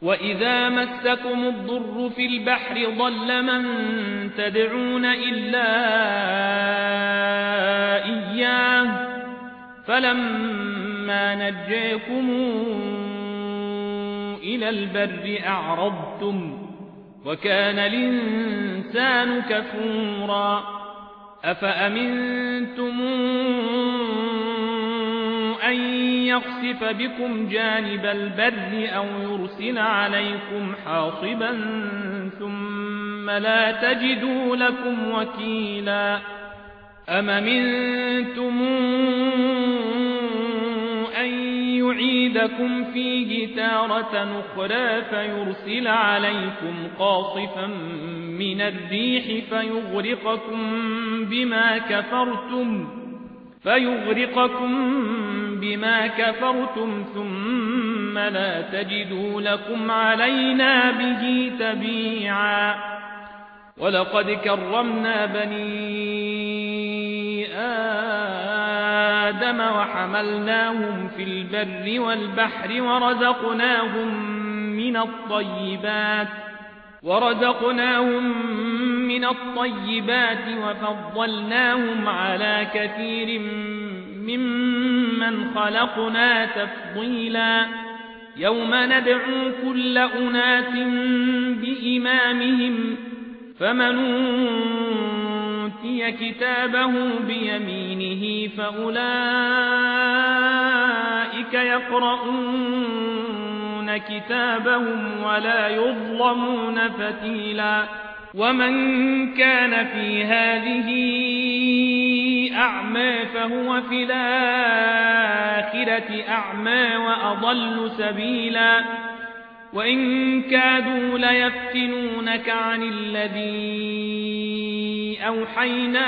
وإذا مسكم الضر في البحر ضل من تدعون إلا إياه فلما نجاكم إلى البر أعرضتم وكان الإنسان كفورا أفأمنتم أن يخسف بكم جانب البر أو يرسل عليكم حاصبا ثم لا تجدوا لكم وكيلا أم أمنتم أن يعيدكم فيه تارة أخرى فيرسل عليكم قاصفا من الريح فيغرقكم بما كفرتم ثم لا تجدوا لكم علينا به تبيعا ولقد كرمنا بني آدم وحملناهم في البر والبحر ورزقناهم من الطيبات وفضلناهم على كثير ممن خلقنا تفضيلا يوم ندعو كل أناس بإمامهم فمن أوتي كتابه بيمينه فأولئك يقرؤون كتابهم ولا يظلمون فتيلا ومن كان في هذه أعمى فهو في الآخرة أعمى وأضل سبيلا وإن كادوا ليفتنونك عن الذي أوحينا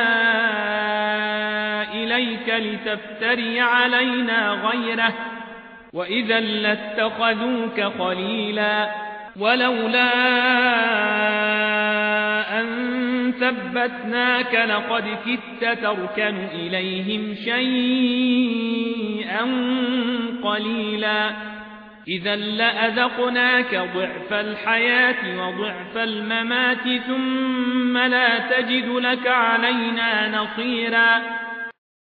إليك لتفتري علينا غيره وإذا لاتخذوك خليلا ولولا أن ثبتناك لقد كدت تركن إليهم شيئا قليلا إذا لأذقناك ضعف الحياة وضعف الممات ثم لا تجد لك علينا نصيرا